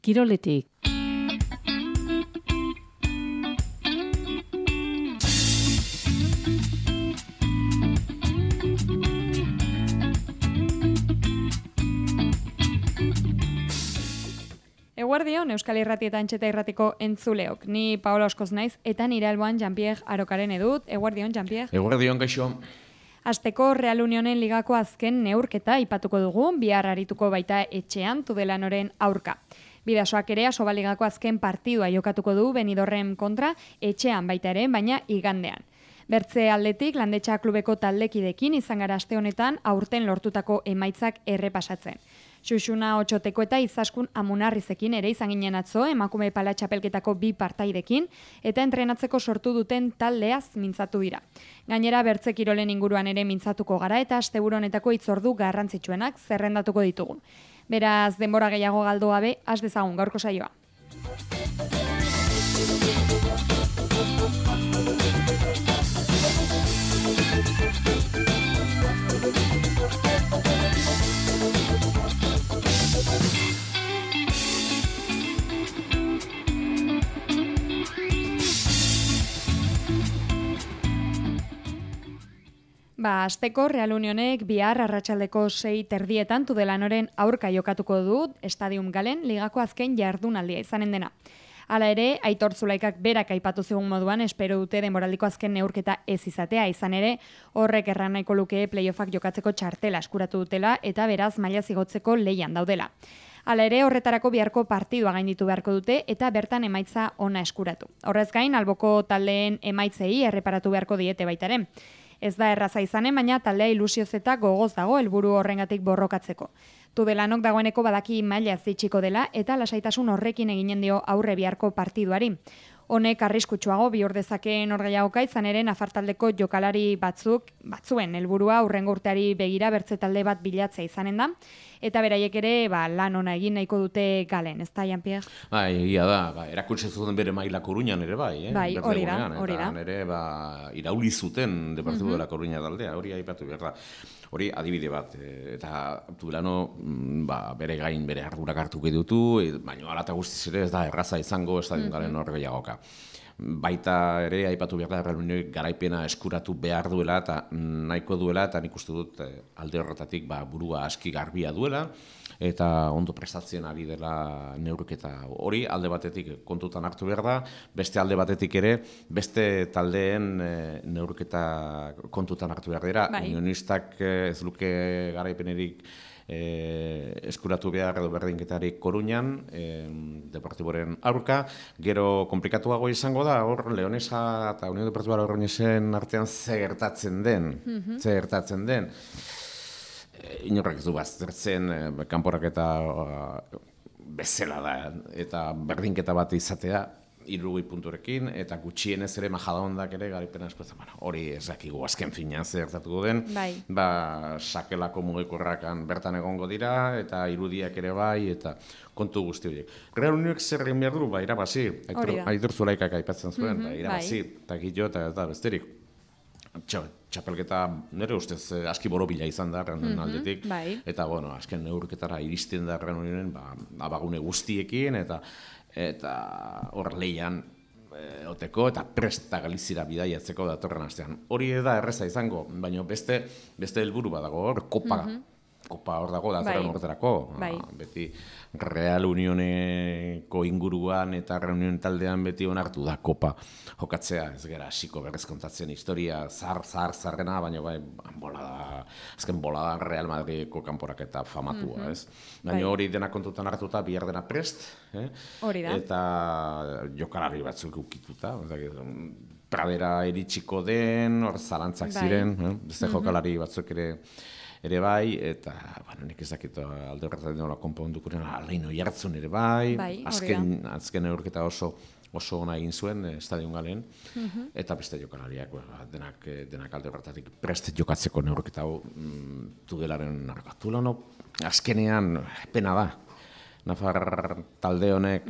Kiroletik. Eguerdion, Euskal Irrati eta Antxeta Irratiko entzuleok. Ni Paola Oskoz naiz eta nire alboan Jean-Pierre Arokaren edut. Eguerdion, Jean-Pierre. Eguerdion, gaixo. Asteko Real Unionen ligako azken neurketa aipatuko dugu, bihar arituko baita etxean Tudelanoren aurka. Bidasoak ere Asobaligako azken partidua jokatuko du Benidorren kontra etxean baita ere, baina igandean. Bertze aldetik, Landetxa klubeko taldekidekin izan gara aste honetan aurten lortutako emaitzak errepasatzen. Xuxuna Otxoteko eta Izaskun Amunarrizekin ere izan ginen atzo, emakume pala txapelketako 2 partaidekin, eta entrenatzeko sortu duten taldeaz mintzatu dira. Gainera, Bertze kirolen inguruan ere mintzatuko gara eta asteburu honetako hitzordu garrantzitsuenak zerrendatuko ditugu. Beraz, denbora gehiago galdu gabe, has dezagun gaurko saioa. Asteko Real Unionek bihar arratsaldeko 6:30 Tudelanoren aurka jokatuko du Stadium Galen ligako azken jardunaldia izanen dena. Hala ere, Aitor Zulaikak berak aipatu zigun moduan espero dute denboraldiko azken neurketa ez izatea, izan ere horrek erran nahiko luke playoffak jokatzeko txartela eskuratu dutela eta beraz maila zigotzeko leian daudela. Hala ere, horretarako biharko partidua gainditu beharko dute eta bertan emaitza ona eskuratu. Horrez gain, alboko taldeen emaitzei erreparatu beharko diete baitaren. Ez da erraza izanen, baina taldea ilusioz eta gogoz dago helburu horrengatik borrokatzeko. Tudelanok dagoeneko badaki maila zitxiko dela eta lasaitasun horrekin eginen dio aurre biharko partiduari. Honek arriskutsuago bihur dezakeen orgaiagoka izan ere nafartaldeko jokalari batzuen helburua hurrengo urteari begira bertze talde bat bilatzea izanen da. Eta beraiek ere lan ona egin nahiko dute Galen, ez da, Jean-Pierre? Egia da, erakutsi zuten bere maila Coruñan ere bai. Bai, hori da. Eta nire irauli zuten Deportivo de la Coruña taldea, hori aipatu behar da. Hori adibide bat, eta Tudelano bere gain bere ardurak hartuko ditu, baina hala eta guztiz ere ez da erraza izango Stadium Galen horregaiagoka. Baita ere aipatu behar da Real Unionek garaipena eskuratu behar duela eta nahiko duela eta nik uste dut alde horretatik burua aski garbia duela eta ondo prestatzen ari dela neurketa hori alde batetik kontutan hartu behar da, beste alde batetik ere beste taldeen neurketa kontutan hartu behar dira. Unionistak ez luke garaipenerik eskuratu behar edo berdinketarik Coruñan, Deportiboren aurka, gero komplikatuago izango da, hor Leonesa eta Unión Deportiva Logroñesen artean ze gertatzen den. Inorrak ez du baztertzen, kanporak eta bezala da, eta berdinketa bat izatea, 60 punturekin, eta gutxienez ere Majadahondak ere garaipena eskuetan. Hori ez dakigu azken finean zertatuko den. Sakelako mugikorrakan bertan egongo dira, eta irudiak ere bai, eta kontu guzti horiek. Real Unionek zer egin behar du, irabazi. Aitor Zulaikak aipatzen zuen, irabazi, eta gillo eta besterik. Txapelketa nire ustez aski borobila izan da Real Unionen aldetik, eta azken neurketara iristen da Real Unionen abagune guztiekin, eta hor leian oteko eta prest eta Galizira bidaiatzeko datorren astean. Hori da erreza izango, baina beste helburu badago hor, kopa hor dago datorren horretarako. Beti Real Unioneko inguruan eta Real Union taldean beti onartu da kopa jokatzea, ez gara hasiko berrez kontatzen historia zarrena, baina azken bolada Real Madrideko kanporaketa famatua, ez? Baina hori dena kontutan hartuta, bihar dena prest, eta jokalari batzuk ukituta, Pradera iritsiko den, hor zalantzak ziren, beste jokalari batzuk ere bai, eta nik ez dakit alde horretan nola konpondukuren Alain Oiartzun ere bai, azken neurketa oso ona egin zuen Stadium Galen, eta beste jokalariak denak alde horretatik prest jokatzeko neurketa hau Tudelaren Tudelano azkenean pena da. Nafar talde honek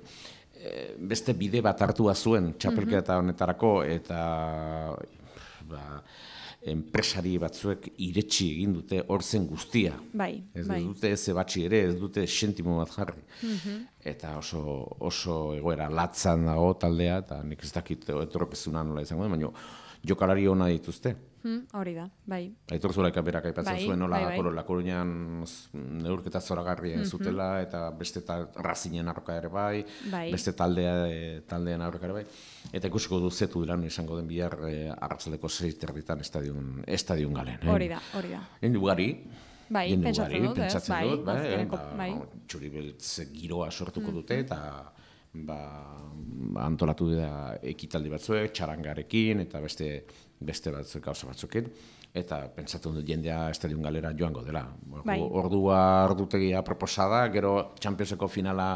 beste bide bat hartua zuen txapelketa honetarako, eta enpresari batzuek iretsi egin dute hor zen guztia. Bai. Ez dute ez ebatzi ere, ez dute sentimo bat jarri. Eta oso egoera latzan dago taldea, eta nik ez dakit etorrepezuna nola izango, baina jokalari ona dituzte. Hori da, bai. Aitor Zulaika berak aipatzen zuen, nola La Coruñan neurketa zoragarria zutela, eta beste Racingen arroka ere bai, beste taldean arroka ere bai. Eta ikusiko du zetu dilan izango den bihar arratzaldeko 6:30 estadion galen. Hori da. Jende ugari, pentsatzen dut, bai. Txuri beltz giroa sortuko dute, eta antolatu da ekitaldi batzuek, txarangarekin, eta beste batzuk gauza batzukin, eta pentsatu dut jendea estadion galera joango dela. Ordutegia proposada, gero Championseko finala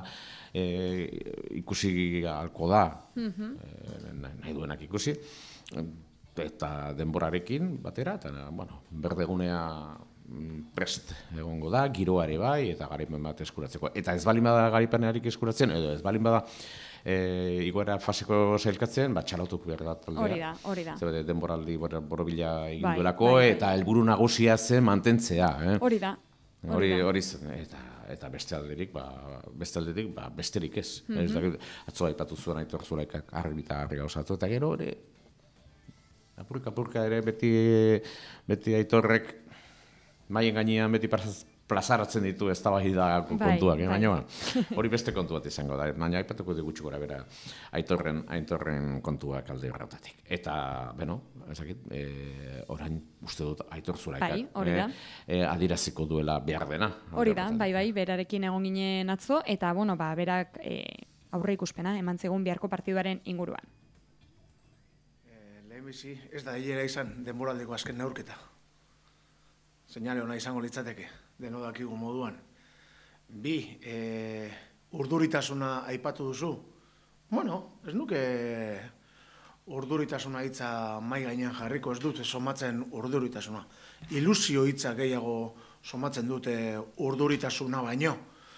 ikusi halko da, nahi duenak ikusi, eta denborarekin batera, eta berdegunea prest egongo da, giroare bai, eta garipen bat eskuratzeko. Eta ez balin bada garipenarik eskuratzen, edo ez balin bada igoera faseko zailkatzen, txalotuk behar da taldea. Hori da. Zer denboraldi borobila egin duelako, eta helburu nagusia zen mantentzea. Hori da. Hori zen, eta beste alderik, besterik ez. Atzo aipatu zuen Aitor Zulaikak argi gauzatu, eta gero ere, apurka ere beti Aitorrek maien gainean beti plazaratzen ditu eztabaida kontuak, baina hori beste kontu bat izango da, baina aipatuko gutxi gora bera Aitorren kontuak alde horretatik. Eta, ezakit, orain uste dut Aitor Zulaikak adieraziko duela behar dena. Hori da, bai, berarekin egon ginen atzo, eta, berak aurre ikuspena eman zegoen biharko partiduaren inguruan. Lehenbizi, ez da hilera izan denboraldeko azken neurketa. Seinale hona izango litzateke, deno dakigu moduan. 2, urduritasuna aipatu duzu. Ez nuke urduritasuna hitza mai gainean jarriko, ez dut somatzen urduritasuna. Ilusio hitza gehiago somatzen dute urduritasuna baino.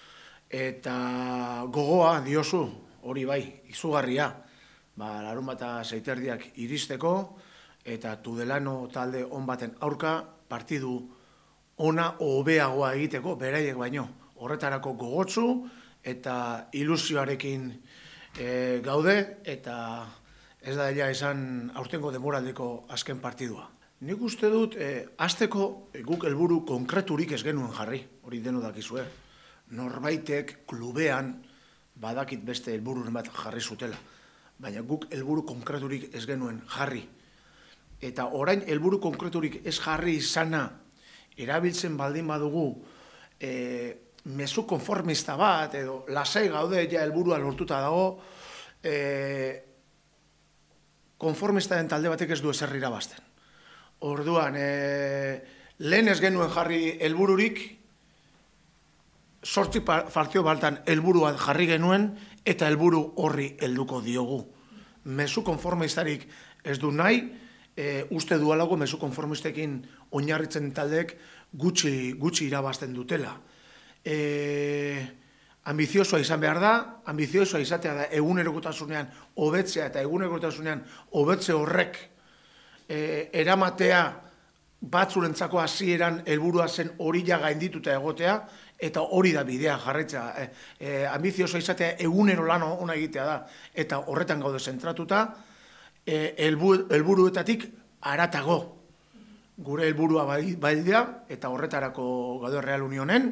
Eta gogoa diozu, hori bai, izugarria. Larunbata 6:30 iristeko, eta Tudelano talde on baten aurka partidu ona hobeagoa egiteko, beraiek baino, horretarako gogotsu eta ilusioarekin gaude, eta ez da dela izan aurtengo denboraldeko azken partidua. Nik uste dut, hasteko guk helburu konkreturik ez genuen jarri, hori deno dakizue. Norbaitek klubean badakit beste helbururen bat jarri zutela, baina guk helburu konkreturik ez genuen jarri. Eta orain helburu konkreturik ez jarri izana, erabiltzen baldin badugu mezu konformista bat, edo lasai gaude ja helburua lortuta dago, konformista den talde batek ez du ezer irabazten. Orduan, lehen ez genuen jarri helbururik, 8 partio baltan helburua jarri genuen, eta helburu horri helduko diogu. Mezu konformistarik ez du nahi, uste dualago mezu konformistekin oinarritzen taldeek gutxi irabazten dutela. Ambiziosoa izan behar da, ambiziosoa izatea da egunerokotasunean hobetzea eta egunerokotasunean hobetze horrek eramatea batzurentzako hasieran helburua zen hori ja gaindituta egotea, eta hori da bidea jarraitzea. Ambiziosoa izatea egunero lan ona egitea da, eta horretan gaude zentratuta, helburuetatik haratago. Gure helburua baidea, eta horretarako gaude Real Unionen,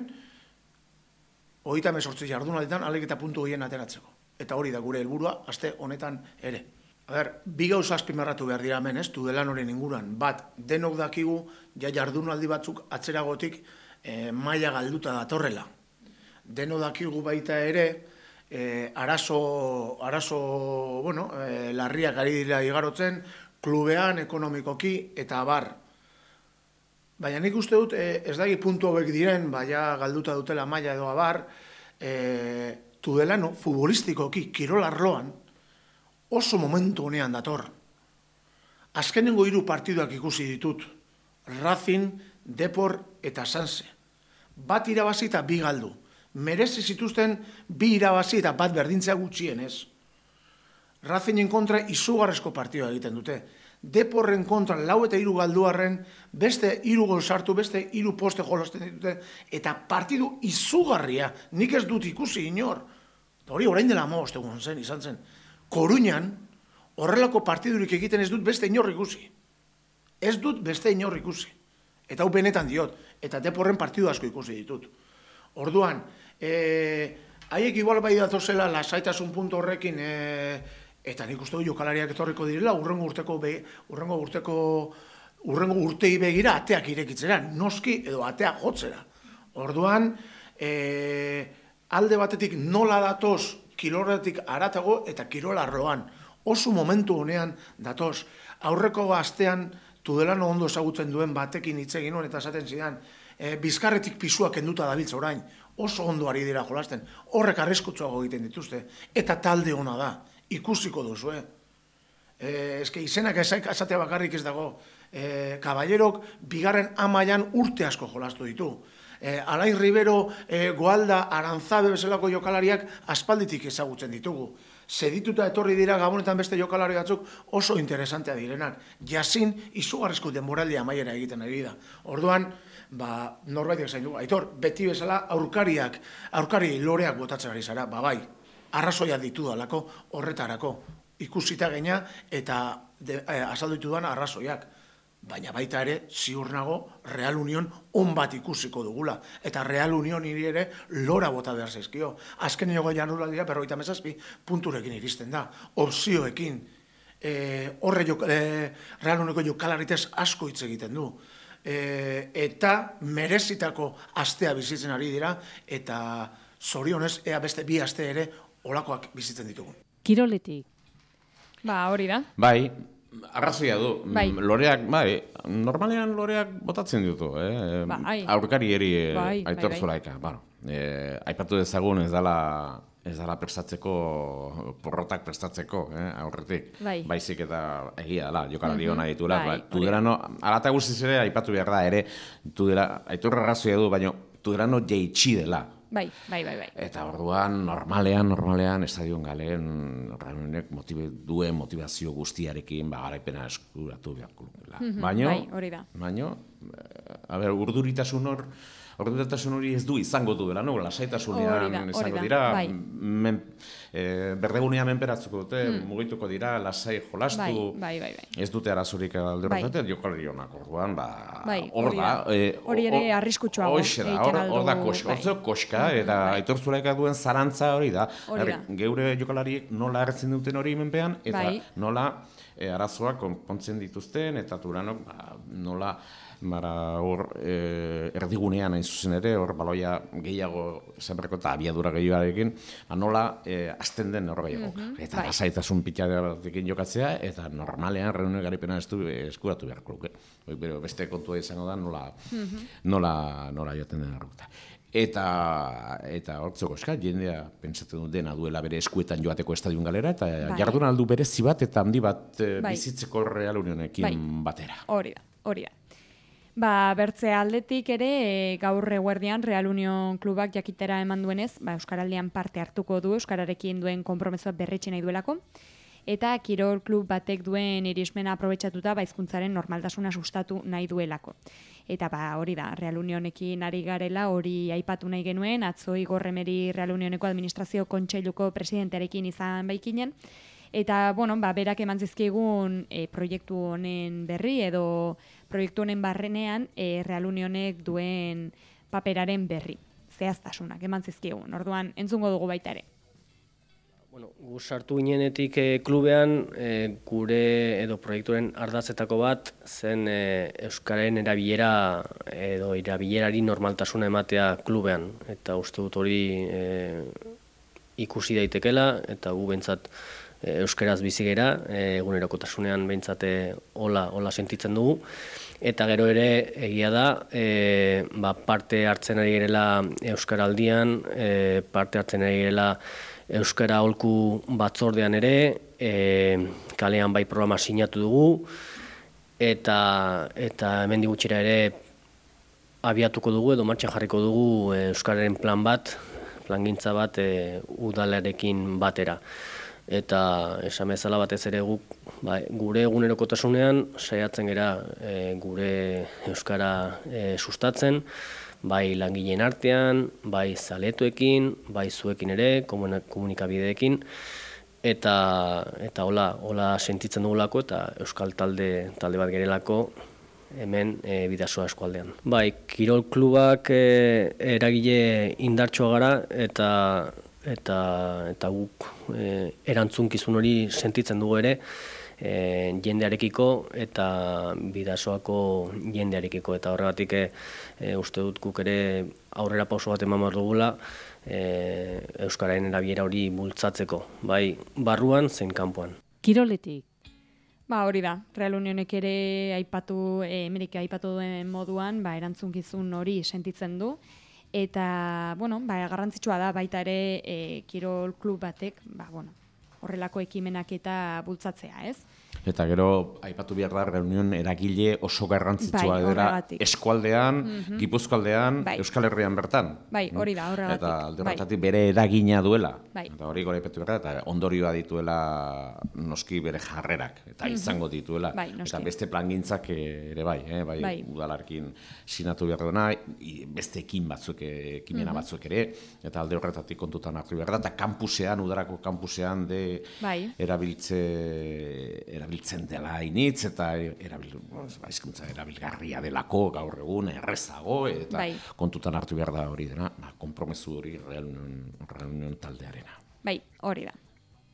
38 jardunalditan alegeta puntu gehien ateratzeko. Eta hori da gure helburua, aste honetan ere. Bi gauza azpimarratu behar dira hemen, Tudelanoren inguruan. Bat, denok dakigu, jardunaldi batzuk atzeragotik maila galduta datorrela. Denok dakigu baita ere, arazo larriak ari dira igarotzen, klubean, ekonomikoki, eta abar. Baina nik uste dut, ez dagi puntu hauek diren, baina galduta dutela maila edo abar, Tudelano, futbolistikoki, kirol arloan, oso momentu honean dator. Azkenengo 3 partiduak ikusi ditut, Racing, Depor eta Sanse. Bat irabazi eta 2 galdu. Merezi zituzten 2 irabazi eta bat berdintzea gutxienez. Racingen kontra izugarrezko partidua egiten dute. Deporren kontra 4 eta 3 galduarren, beste 3 gol sartu, beste 3 poste jolasten ditute, eta partidu izugarria, nik ez dut ikusi inor. Hori orain dela 15 egun zen, izan zen. Koruñan, horrelako partidurik egiten ez dut beste inor ikusi. Ez dut beste inor ikusi. Eta hau benetan diot, eta Deporren partidu asko ikusi ditut. Orduan, haiek igual bai datozela lasaitasun puntu horrekin, eta nik uste du jokalariak etorriko direla, urrengo urtei begira ateak irekitzera, noski edo ateak jotzera. Orduan, alde batetik nola datoz kiloratik aratago eta kirolarroan. Oso momentu honean datoz. Aurreko astean Tudelano ondo ezagutzen duen batekin hitz egin nuen eta esaten zidan, bizkarretik pisua kenduta dabiltza orain, oso ondo ari dira jolasten, horrek arriskutsuago egiten dituzte, eta talde ona da, ikusiko duzu, Eske izenak esatea bakarrik ez dago, Caballerok bigarren amaian urte asko jolastu ditu. Alain Rivero, Goalda, Aranzabe bezalako jokalariak aspalditik ezagutzen ditugu. Zedituta etorri dira Gabonetan beste jokalari batzuk oso interesantea direnak. Jasin izugarrizko denboraldia amaiera egiten ari da. Orduan, norbaitek zain du, Aitor, beti bezala aurkari loreak botatzen ari zara, bai, arrazoia ditu dalako horretarako. Ikusita gaina eta azaldu ditudan arrazoiak. Baina baita ere, ziur nago, Real Union on bat ikusiko dugula. Eta Real Union hiri ere lora bota behar zaizkio. Azken ego janula dira, 57 punturekin iristen da. Opzioekin. Real Unioneko jokalaritez asko hitz egiten du. Eta merezitako astea bizitzen ari dira, eta zorionez, ea beste 2 aste ere olakoak bizitzen ditugu. Kiroletik. Hori da. Bai, arrazoia du. Bai. Loreak, normalean loreak botatzen ditu, aurkari eri Aitor Zulaika. Aipatu dezagun ez dela prestatzeko, porrotak prestatzeko, aurretik. Baizik eta egia dela, jokalari hona dituela. Tudelano, alata guztiz ere, aipatu behar da ere, Aitor arrazoia du, baina Tudelano jeitsi dela. Bai. Eta orduan, normalean, estadion galen, Raionek duen motivazio guztiarekin, garaipena eskuratu beharko lukela. Baina, urduritasun hori ez du izango du dela, lasaitasunean izango dira, berdegunean menperatzuko dute, mugituko dira, lasai jolastu, ez dute arazorik alde horretatik, jokalari honak orduan, hor da. Hori ere arriskutsuago egiten aldu. Hor da koska, eta Aitor Zulaika duen zarantza hori da. Geure jokalariek nola hartzen duten hori menpean, eta nola arazoak konpontzen dituzten, eta Turanok nola erdigunean hain zuzen ere, hor baloia gehiago zenbreko eta abiadura gehiagoarekin, nola azten den hor gehiago. Eta lasaitasun pitxarekin jokatzea, eta normalean Reunionek garaipena eskuratu beharko luke. Beste kontua izango da nola joaten den errokta. Eta hortzeko eska, jendea pentsatzen dut dena duela bere eskuetan joateko estadion galera, eta jardun aldu berezi bat eta handi bat bizitzeko Real Unionekin batera. Hori da. Bertze aldetik ere, gaur eguerdian Real Union klubak jakitera eman duenez, Euskaraldian parte hartuko du, Euskararekin duen konpromesoa berretxe nahi duelako, eta kirol klub batek duen irismena aprobetxatuta hizkuntzaren normaltasuna sustatu nahi duelako. Eta hori da, Real Unionekin ari garela, hori aipatu nahi genuen, atzo Igor Remeri Real Unioneko administrazio kontseiluko presidentearekin izan baikinen, eta, berak eman zizkigun proiektu honen berri edo proiektu honen barrenean Real Unionek duen paperaren berri, zehaztasunak eman zizkigun. Orduan, entzungo dugu baita ere. Gu sartu ginenetik klubean, gure edo proiektuaren ardatzetako bat zen Euskararen erabilera edo erabilerari normaltasuna ematea klubean. Eta uste dut hori ikusi daitekela, eta gu bentsat euskaraz bizi gera, egunerokotasunean behintzat hola sentitzen dugu. Eta gero ere egia da, parte hartzen ari gerela Euskaraldian, parte hartzen ari gerela Euskara aholku batzordean ere, kalean bai programa sinatu dugu, eta hemendik gutxira ere abiatuko dugu edo martxan jarriko dugu Euskararen plangintza bat udalarekin batera. eta esan bezala batez ere guk gure egunerokotasunean saiatzen gera gure euskara sustatzen, bai langileen artean, bai zaletuekin, bai zuekin ere, komunikabideekin, eta hola sentitzen dugulako eta euskal talde bat gerelako hemen Bidasoa eskualdean. Bai, kirol klubak eragile indartsua gara eta guk erantzunkizun hori sentitzen dugu ere jendearekiko eta Bidasoako jendearekiko, eta horregatik uste dut guk ere aurrera pauso bat eman behar dugula euskararen erabilera hori bultzatzeko, bai barruan zein kanpoan. Kiroletik. Hori da, Real Unionek ere Emerik aipatu duen moduan, erantzunkizun hori sentitzen du, eta, garrantzitsua da baita ere kirol klub batek, horrelako ekimenak eta bultzatzea, ez? Eta gero, aipatu behar da, Reunion eragile oso garrantzitsua dira eskualdean, Gipuzkoaldean, Euskal Herrian bertan. Hori da, horregatik. Eta alde horretatik bere eragina duela. Eta hori gora aipatu behar da, eta ondorioa dituela noski bere jarrerak, eta izango dituela. Eta beste plangintzak ere bai, udalarkin sinatu behar duena, beste ekimena batzuk ere, eta alde horretatik kontutan hartu behar da, eta kampusean, udarako kampusean erabiltzen dela initz, eta erabilgarria delako gaur egun, errezago, eta kontutan hartu behar da hori dena, konpromesu hori Real Union taldearena. Hori da.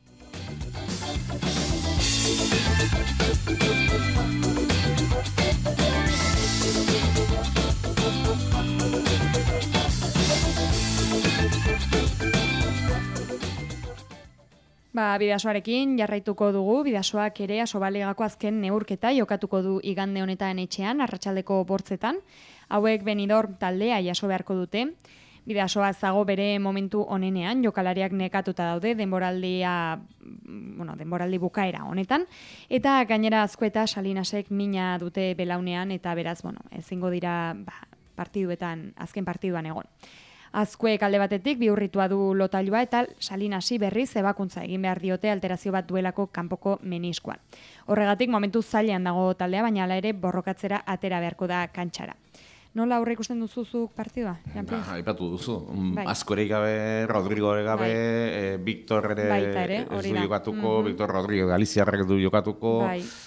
Bidasoarekin jarraituko dugu, Bidasoak ere Asobaligako azken neurketa jokatuko du igande honetan etxean, arratsaldeko 8etan. Hauek Benidorm taldea jaso beharko dute. Bidasoa zago bere momentu onenean, jokalariak nekatuta daude denboraldi bukaera honetan, eta gainera Azkoeta Salinasek mina dute belaunean, eta beraz, ezingo dira partiduetan, azken partiduan egon. Azkuek alde batetik bihurritua du lotailua eta Salinasi berriz ebakuntza egin behar diote alterazio bat duelako kanpoko meniskoan. Horregatik momentu zailean dago taldea, baina hala ere borrokatzera atera beharko da kantxara. Nola aurre ikusten duzuzuk partidua? Aipatu duzu. Azko ere gabe, Rodrigo ere gabe, Victor ere ez du jokatuko, Victor Rodrigo Galiziarrek du jokatuko,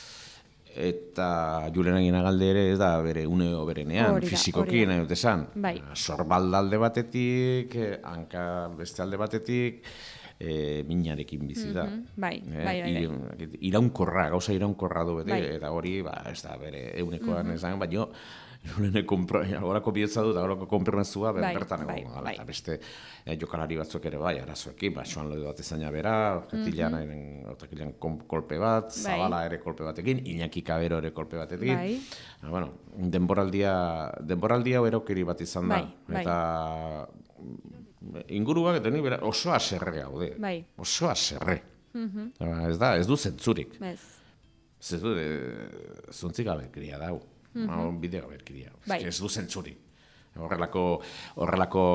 eta Julen Aginagalde ere ez da bere uneo berenean, fizikoki nahi dut esan. Sorbal alde batetik, hanka beste alde batetik, minarekin bizi da. Iraunkorra, gauza iraunkorra du beti, eta hori ez da bere eunekoan esan, baina horako bihotza dut, horako konpromezua bertan egon. Eta beste jokalari batzuk ere arazoekin, Joan Lode bat ezaina bera, Otakilean kolpe bat, Zabala ere kolpe batekin, Iñaki Kabero ere kolpe batekin. Denboraldia erokeri bat izan da. Eta inguruak oso aserre gaude. Oso aserre. Ez du zentzurik. Ez du zuntzik gabekeria dau. Bide gabekeria. Ez du zentzurik. Horrelako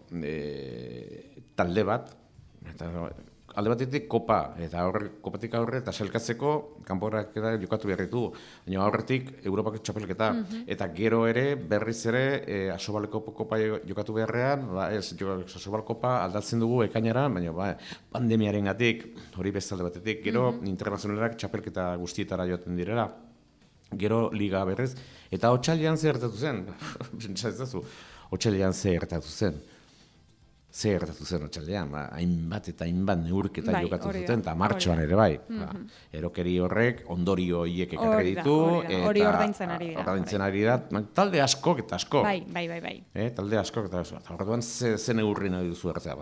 talde bat, alde batetik kopa, eta kopatik aurre eta selkatzeko kanporak jokatu behar ditu, baina aurretik Europako txapelketa, eta gero ere berriz ere Asobaleko kopa jokatu beharrean, Asobal kopa aldatzen dugu ekainara, baina pandemiaren gatik, hori beste alde batetik, gero internazionalak txapelketa guztietara joaten direla, gero liga berrez, eta otsailean zer gertatu zen, otsailean zer gertatu zen. Zer gertatu zen otsailean, hainbat eta hainbat neurketa jokatu zuten, eta martxoan ere bai. Erokeri horrek ondorio hiek ekarri ditu, hori ordaintzen ari da. Talde askok eta asko. Bai. Talde askok eta asko. Eta horretuan ze neurri nahi duzu hartzea.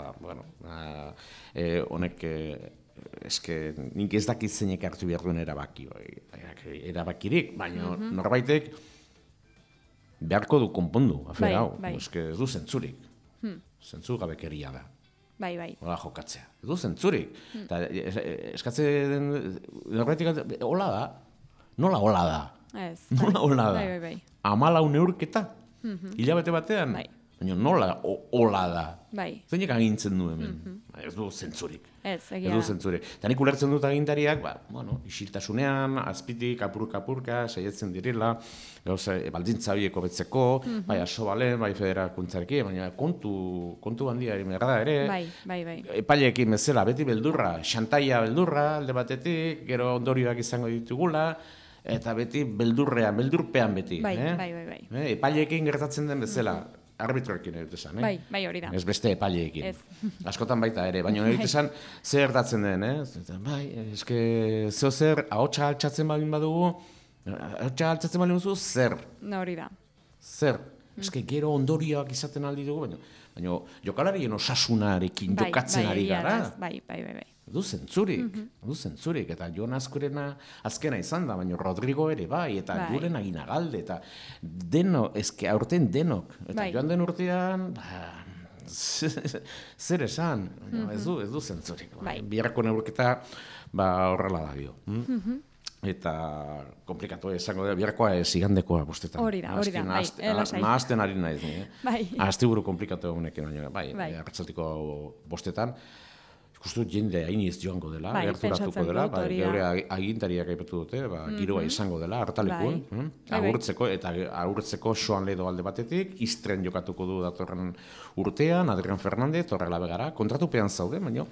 Honek, eske, nik ez dakit zeinek hartu behar duen erabakirik, baina norbaitek beharko du konpondu, afera hau. Eske ez du zentzurik. Zentzu gabekeria da. Hola jokatzea. Ez du zentzurik. Eskatzen norbaitek hola da. Nola hola da? Nola hola da? 14 neurketa? Hilabete batean? baina nola hola da? Bai. Zeinek agintzen du hemen? Ez du zentzurik. Ez, Ez egia du da. zentzurik. Eta nik ulertzen dut agintariak, isiltasunean, azpitik, apurka, saiatzen direla, gauza, baldintza horiek hobetzeko, bai asobalen, bai federakuntzarekin, baina kontu handia da ere, Bai. epaileekin bezala, beti beldurra, xantaia beldurra, alde batetik, gero ondorioak izango ditugula, eta beti beldurpean beti. Bai. Epaileekin gertatzen den bezala, arbitroekin edo esan, Bai, hori da. Ez beste epaileekin. Ez. Askotan baita ere, baina edo esan zer gertatzen den, Bai, eske zeo zer, ahotsa altxatzen baldin badugu, ahotsa altxatzen baldin badugu, zer? Hori da. Zer? Eske gero ondorioak izaten aldi dugu, baina jokalarien osasunarekin jokatzen ari gara. Bai. Du zentzurik, eta Jon Azkurena azkena izan da, baina Rodrigo ere bai, eta Julen Aginagalde, eta aurten denok, eta joan den urtean, zer esan, ez du zentzurik. Biharko neurketa horrela da dio. Eta komplikatu esango da, biharkoa zigandekoa bostetan. Hori da, lasai. Nahazten ari naiz ni, Asteburu komplikatu egunekin, baina arratzaldiko bostetan, ikustu jende hainiz joango dela, gerturatuko dela, geure agintariak aipatu dute, giroa izango dela, hartalekuan, agurtzeko Xoan Ledo alde batetik, Istren jokatuko du datorren urtean, Adrian Fernandez, Torrelavegara, kontratupean zaude, baina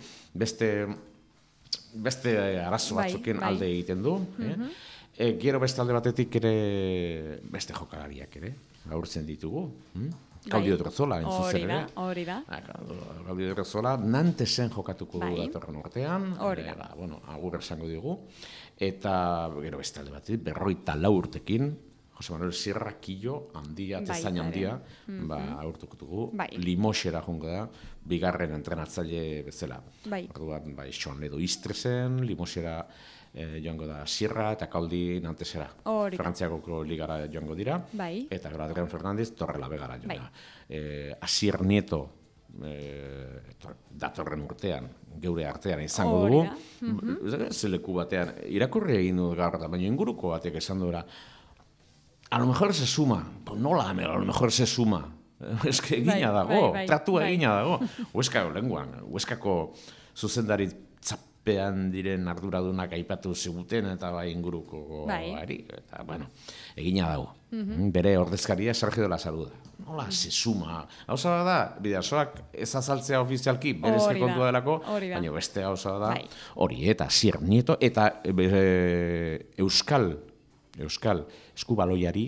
beste arazo batzuken alde egiten du. Gero beste alde batetik ere beste jokalariak ere, agurtzen ditugu. Gaudio Drozola, entzuzen ere. Hori da. Gaudio Drozola, Nantesen jokatuko du datorren urtean. Agur esango digu. Eta gero beste alde batetik, 54 urtekin, Jose Manuel Sierra Killo handia, tezain handia, aurtuko dugu. Limosera jongo da, bigarren entrenatzaile bezala. Orduan, Xoan Ledo Istresen, Limosera joango da Sierra eta Kaldi Nantesera. Frantziako ligara joango dira. Eta gero Adrian Fernandez Torrelavegara joango da. Asier Nieto datorren urtean, geure artean izango dugu. Zeleku batean, irakurri egin dut gaur da, baina inguruko batek esan duela, a lo mejor se suma, nola, a lo mejor se suma. Ez que egina dago, tratua egina dago. Hueskako lenguan, Hueskako zuzendari tzapean diren arduradunak aipatu ziguten eta inguruko ari. Eta, egina dago. Bere ordezkaria Sergio de la Saluda. Nola, se suma. Hauza da, Bidasoak ez azaltzea ofizialki, berezke kontua delako, baina beste hauza da, hori, eta Sier Nieto, eta Euskal eskubaloiari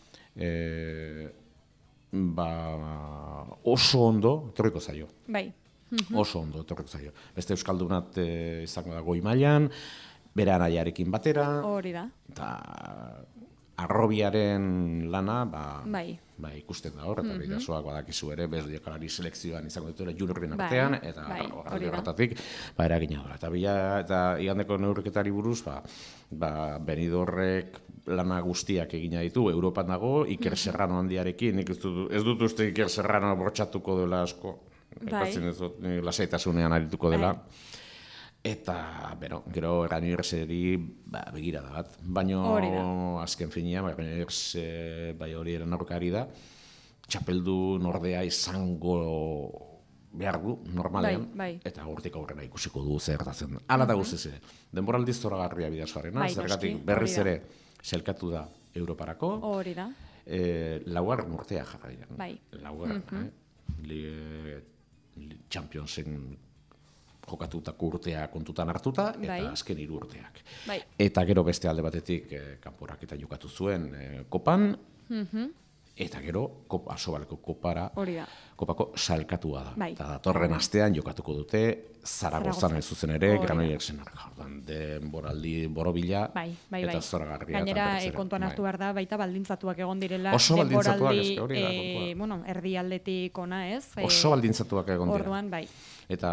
oso ondo etorriko zaio. Oso ondo etorriko zaio. Beste euskaldunat izango da goi mailan, bere anaiarekin batera. Hori da. Eta arrobiaren lana, ikusten da hor, eta Bidasoak badakizu ere, bez jokalari selekzioan izango dituela juniorren artean, eta horralde horretatik, eragina dora. Eta igandeko neurketari buruz, Benidorrek lana guztiak egina ditu, Europan dago, Iker Serrano handiarekin, ez dut uste Iker Serrano bortxatuko dela asko, lasaitasunean arituko dela. Eta, gero Ranieri begira da bat. Baina, azken finean, Ranieri hori eren aurkari da, txapeldu nordea izango behar du, normalean, eta hortik aurrera ikusiko du zer gertatzen. Hala da guztiz ere. Denboraldiz zoragarria Bidasoarena, zergatik berriz ere zelkatu da Europarako. Hori da. Laugarren urtea jarraian. Laugarren, Championsen jokatutako urtea kontutan hartuta, eta azken 3 urteak. Eta gero beste alde batetik kanporak eta jokatu zuen kopan, eta gero Asobaleko kopako salkatua da. Eta datorren astean jokatuko dute Zaragozan ez zuzen ere, Granollers senarka. Denboraldi borobila eta zoragarria. Gainera, kontuan hartu behar da, baita baldintzatuak egon direla. Oso baldintzatuak, erdialdetik ona, ez? Oso baldintzatuak egon dira. Orduan, Eta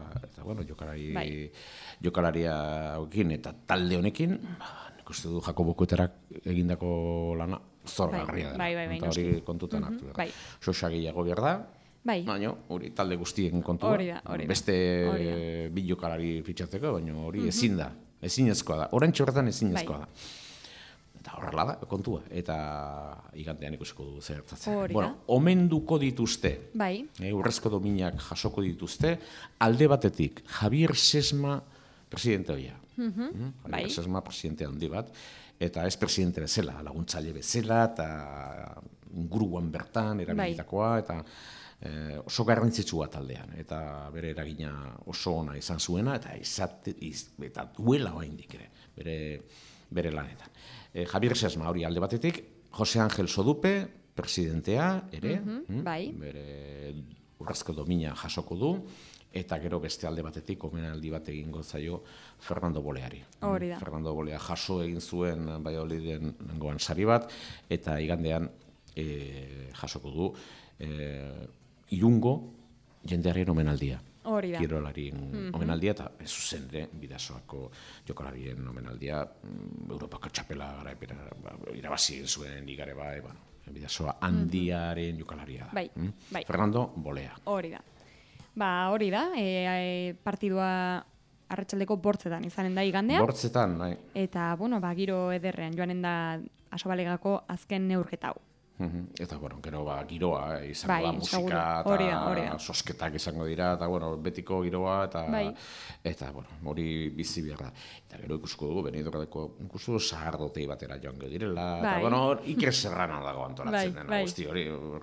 jokalaria hauekin eta talde honekin, nik uste du Jakobo Kueterak egindako lana zorgarria dela. Eta hori kontutan hartu dira. Sosa gehiago behar da, baina hori talde guztien kontua. Beste bi jokalari fitxatzeko, baina hori ezin da. Ezinezkoa da. Oraintxe horretan ezinezkoa da. Eta horrela da, kontua. Eta igandean ikusiko dugu zer gertatzen. Hori da. Bueno, omenduko dituzte. Bai. Urrezko dominak jasoko dituzte. Alde batetik, Javier Sesma presidente hoia. Bai. Javier Sesma presidente handi bat. Eta ez presidente bezala, laguntzaile bezala, eta inguruan bertan erabilitakoa, eta oso garrantzitsua taldean. Eta bere eragina oso ona izan zuena, eta duela oraindik ere, bere lanetan. Javier Sesma hori alde batetik, Jose Ángel Sodupe, presidentea ere, bai. bere urrezko domina jasoko du, eta gero beste alde batetik omenaldi bat egingo zaio Fernando Boleari. Hori da. Fernando Bolea jaso egin zuen Valladoliden nengoan sari bat, eta igandean jasoko du Irungo jendearen omenaldia. Hori da. Kirolarien omenaldia, eta zuzen ere, Bidasoako jokalarien omenaldia, Europako txapela garaipena irabazi zuen ligare bai, Bidasoa handiaren jokalaria da. Bai. Fernando Bolea. Hori da. Hori da, partidua arratsaldeko bortzetan izanen da igandean. Bortzetan, bai. Eta, giro ederrean joanen da Asobalegako azken neurketa hau. Eta, gero giroa izango da, musika eta sosketak izango dira, eta, betiko giroa, eta, hori bizi behar da. Eta gero ikusko dugu, ikusko sahardotei batera joango direla, eta, Iker Serrano dago antolatzen dena, guzti hori,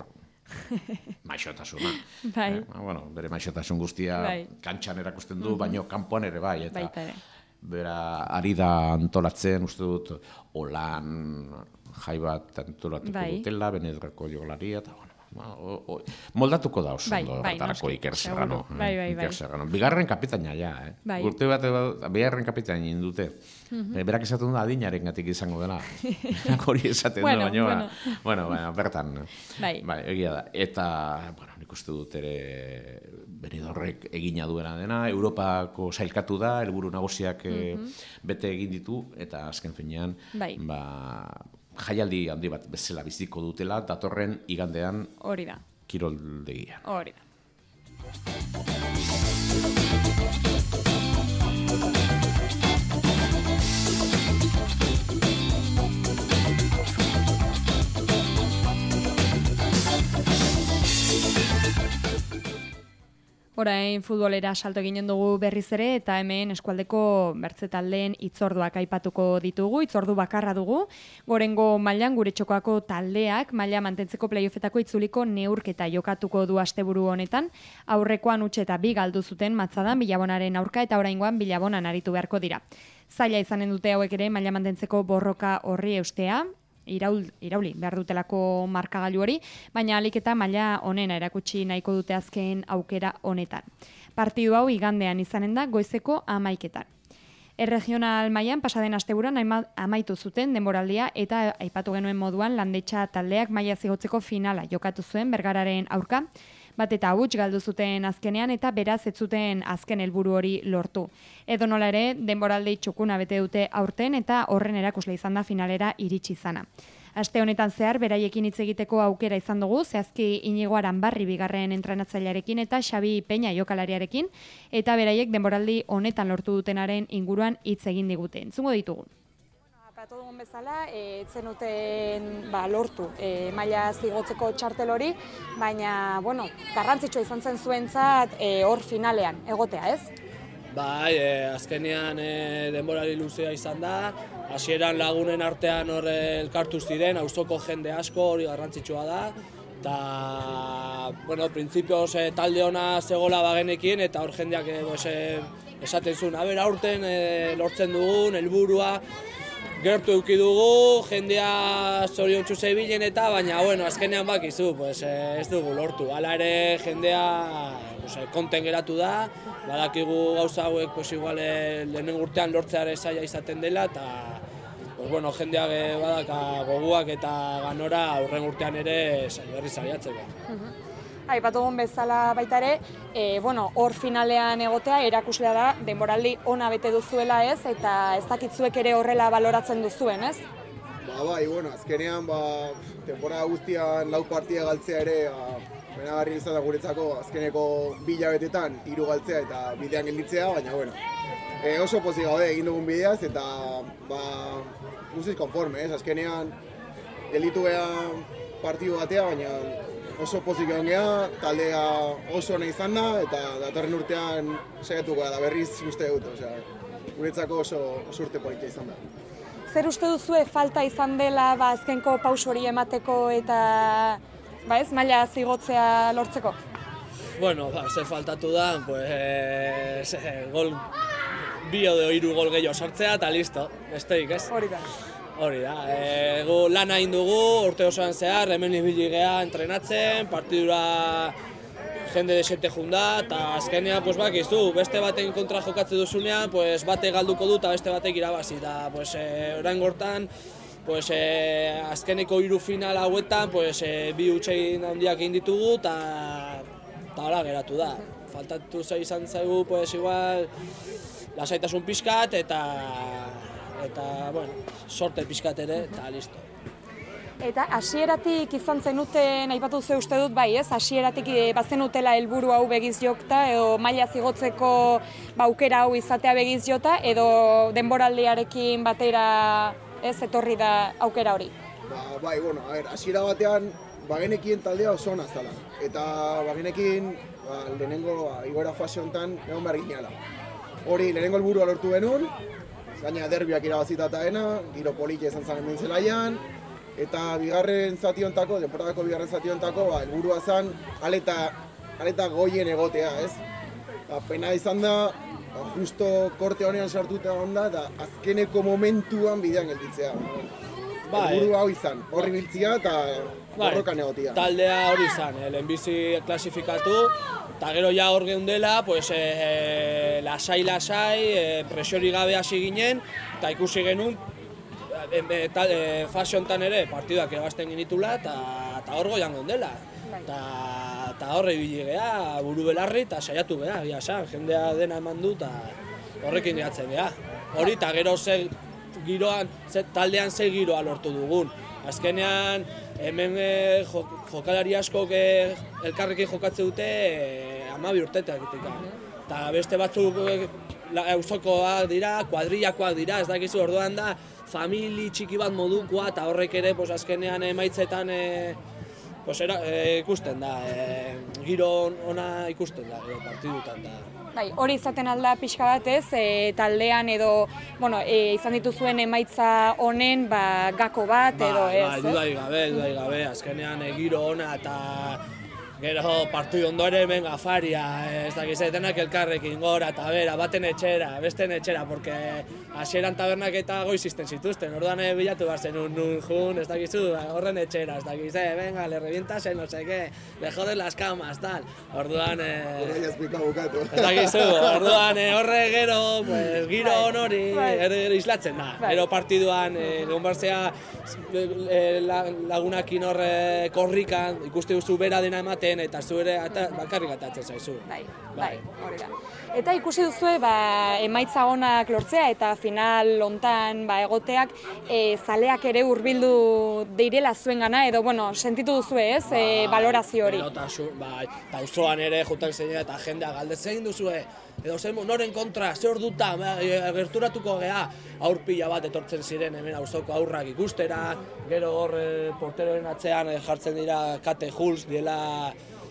maixotasuna. Bere maixotasun guztia kantxan erakusten du, baino kanpoan ere bai, eta bera ari da antolatzen, uste dut, Olan jai bat antolatuko dutela, Benedreko joglaria, eta moldatuko da oso ondo horretarako Iker Serrano. Bigarren kapitaina ja, urte bat bigarren kapitaina indute. Berak esaten du adinaren gatik izango dela. Hori esaten du, baina bertan. Egia da. Eta, nik uste dut ere Benidorrek egina duena dena, Europako sailkatu da, helburu nagusiak bete egin ditu, eta azken finean, jaialdi handi bat bezala biziko dutela, datorren igandean kiroldegian. Hori da. Orain futbolera salto eginen dugu berriz ere, eta hemen eskualdeko bertze taldeen hitzorduak aipatuko ditugu, hitzordu bakarra dugu. Gorengo mailan gure txokoako taldeak maila mantentzeko playoffetako itzuliko neurketa jokatuko du asteburu honetan. Aurrekoan utxe eta 2 galdu zuten Matzadan Bilabonaren aurka, eta oraingoan Bilabonan aritu beharko dira. Zaila izanen dute hauek ere maila mantentzeko borroka horri eustea, irauli behar dutelako markagailu hori, baina alik eta maila onena erakutsi nahiko dute azken aukera honetan. Partidu hau igandean izanen da goizeko 11:00. Erregional mailan pasaden asteburuan amaitu zuten denboraldia, eta aipatu genuen moduan Landetxa taldeak maila zigotzeko finala jokatu zuen Bergararen aurka. Bat eta huts galdu zuten azkenean, eta beraz ez zuten azken helburu hori lortu. Edo nola ere, denboraldi txukuna bete dute aurten, eta horren erakusle izan da finalera iritsi izana. Aste honetan zehar, beraiekin hitz egiteko aukera izan dugu, zehazki Inigo Aranbarri bigarren entrenatzailearekin eta Xabi Peña jokalariarekin, eta beraiek denboraldi honetan lortu dutenaren inguruan hitz egin digute. Entzungo ditugu. Aipatu dugun bezala, etzen duten lortu maila zigotzeko txartel hori, baina, garrantzitsua izan zen zuentzat hor finalean egotea, ez? Bai, azkenean denborari luzea izan da, hasieran lagunen artean hor elkartu ziren, auzoko jende asko hori garrantzitsua da, eta, printzipioz talde ona zegoela bagenekin, eta hor jendeak esaten zuen, aurten lortzen dugun, helburua, gertu eduki dugu, jendea zoriontsu zebilen eta, baina, azkenean bakizu, ez dugu lortu. Hala ere, jendea konten geratu da, badakigu gauza hauek, igual, lehenen urtean lortzeare zaila izaten dela, eta, jendeak badaka goguak eta ganora aurren urtean ere berri saiatzeko. Aipatu dugun bezala baita ere, hor finalean egotea erakuslea da denboraldi ona bete duzuela, ez, eta ez dakitzuek ere horrela baloratzen duzuen, ez? Bai, azkenean, temporada guztian 4 partida galtzea ere, benagarri izan da guretzako azkeneko 2 hilabetetan 3 galtzea eta bidean gelditzea, baina, oso pozik gaude egin dugun bideaz, eta guztiz konforme, azkenean gelitu geha partidu batea, baina oso pozik egon geha, taldea oso ona izan da, eta datorren urtean segatuko da berriz uste dut, guretzako oso urte polita izan da. Zer uste duzue falta izan dela azkenko pauso hori emateko eta maila zigotzea lortzeko? Bueno, zer faltatu da, pues, gol, 2 edo 3 gol gehiago sartzea eta listo, besterik ez? Hori da. Hori da, gu lan egin dugu, urte osoan zehar, hemen ibili gea entrenatzen, partidura jende desente junda, eta azkenean pues, bakizu, beste baten kontra jokatzen duzunean, pues, bate galduko du eta beste batek irabazi. Eta pues, orain gortan, pues, azkeneko 3 final hauetan, pues, 2 hutsegin handiak egin ditugu eta hala geratu da. Faltatu izan zaigu, pues, igual, lasaitasun pixkat eta bueno, sorte pixkat ere, eta listo. Eta hasieratik izan zenuten, aipatu ze uste dut bai, ez? Hasieratik bazenutela helburu hau begiz jokta, edo maila zigotzeko aukera hau izatea begiz jota, edo denboraldiarekin batera ez etorri da aukera hori? Bai, bueno, hasiera batean bagenekien taldea oso ona zala. Eta bagenekien lehenengo igoera fase honetan egon behar gineala. Hori lehenengo helburua lortu genuen, gaina derbiak irabazita eta giro politia izan zen hemen zelaian, eta bigarren zati hontako, temporadako bigarren zati hontako, helburua zen aleta goien egotea, ez? Pena izan da, justo korte honean sartuta onda, eta azkeneko momentuan bidean gelditzea. Helburua hau izan, horri biltzia eta borrokan egotia. Taldea hori izan, lehenbizi klasifikatu, eta gero ja hor geundela, pues, lasai, presiori gabe hasi ginen, eta ikusi genuen, fase honetan ere partiduak egazten genitula, eta hor goian geundela. Eta horre ibili geha, buru belarri eta saiatu geha, jendea dena eman du, eta horrekin gehatzen geha. Hori, eta gero taldean ze giroa lortu dugun. Azkenean, hemen jokalari askok elkarrekin jokatzen dute 12 urtetak. Eta beste batzuk auzokoak dira, kuadrillakoak dira, ez dakizu orduan da, famili txiki bat modukoa, eta horrek ere azkenean emaitzetan ikusten da, giro ona ikusten da partidutan da. Bai, hori izaten alda pixka bat ez, taldean edo, izan dituzuen emaitza honen gako bat edo ez, ez? Dudai gabe, azkenean giro ona eta gero partidu ondoren hemen gafaria, ez dakiz, denak elkarrekin gora eta bera, baten etxera, besten etxera, porque hasieran tabernak eta goiz izten zituzten, orduan bilatu behar zen nun jun, ez dakizu, horren etxera, ez dakiz, venga, le revientasen, no sé qué, le joden las camas, tal, orduan... Ez dakizu, orduan horre gero, giro honori, islatzen da, gero partiduan, egon barzea lagunakin horre korrikan, ikuste duzu bera dena ematen, eta zuere bakarrik atatzen zaizu. Bai, hori da. Eta ikusi duzue emaitza onak lortzea eta final hontan egoteak zaleak ere hurbildu direla zuengana edo sentitu duzue, ez? Balorazio hori. Bai, eta auzoan ere jutan zein eta jendea galdetzen duzue. Edo zen noren kontra, ze hor duta, gerturatuko geha, aur pila bat etortzen ziren hemen auzoko aurrak ikustera, gero hor porteroen atzean jartzen dira Kate Huls, diela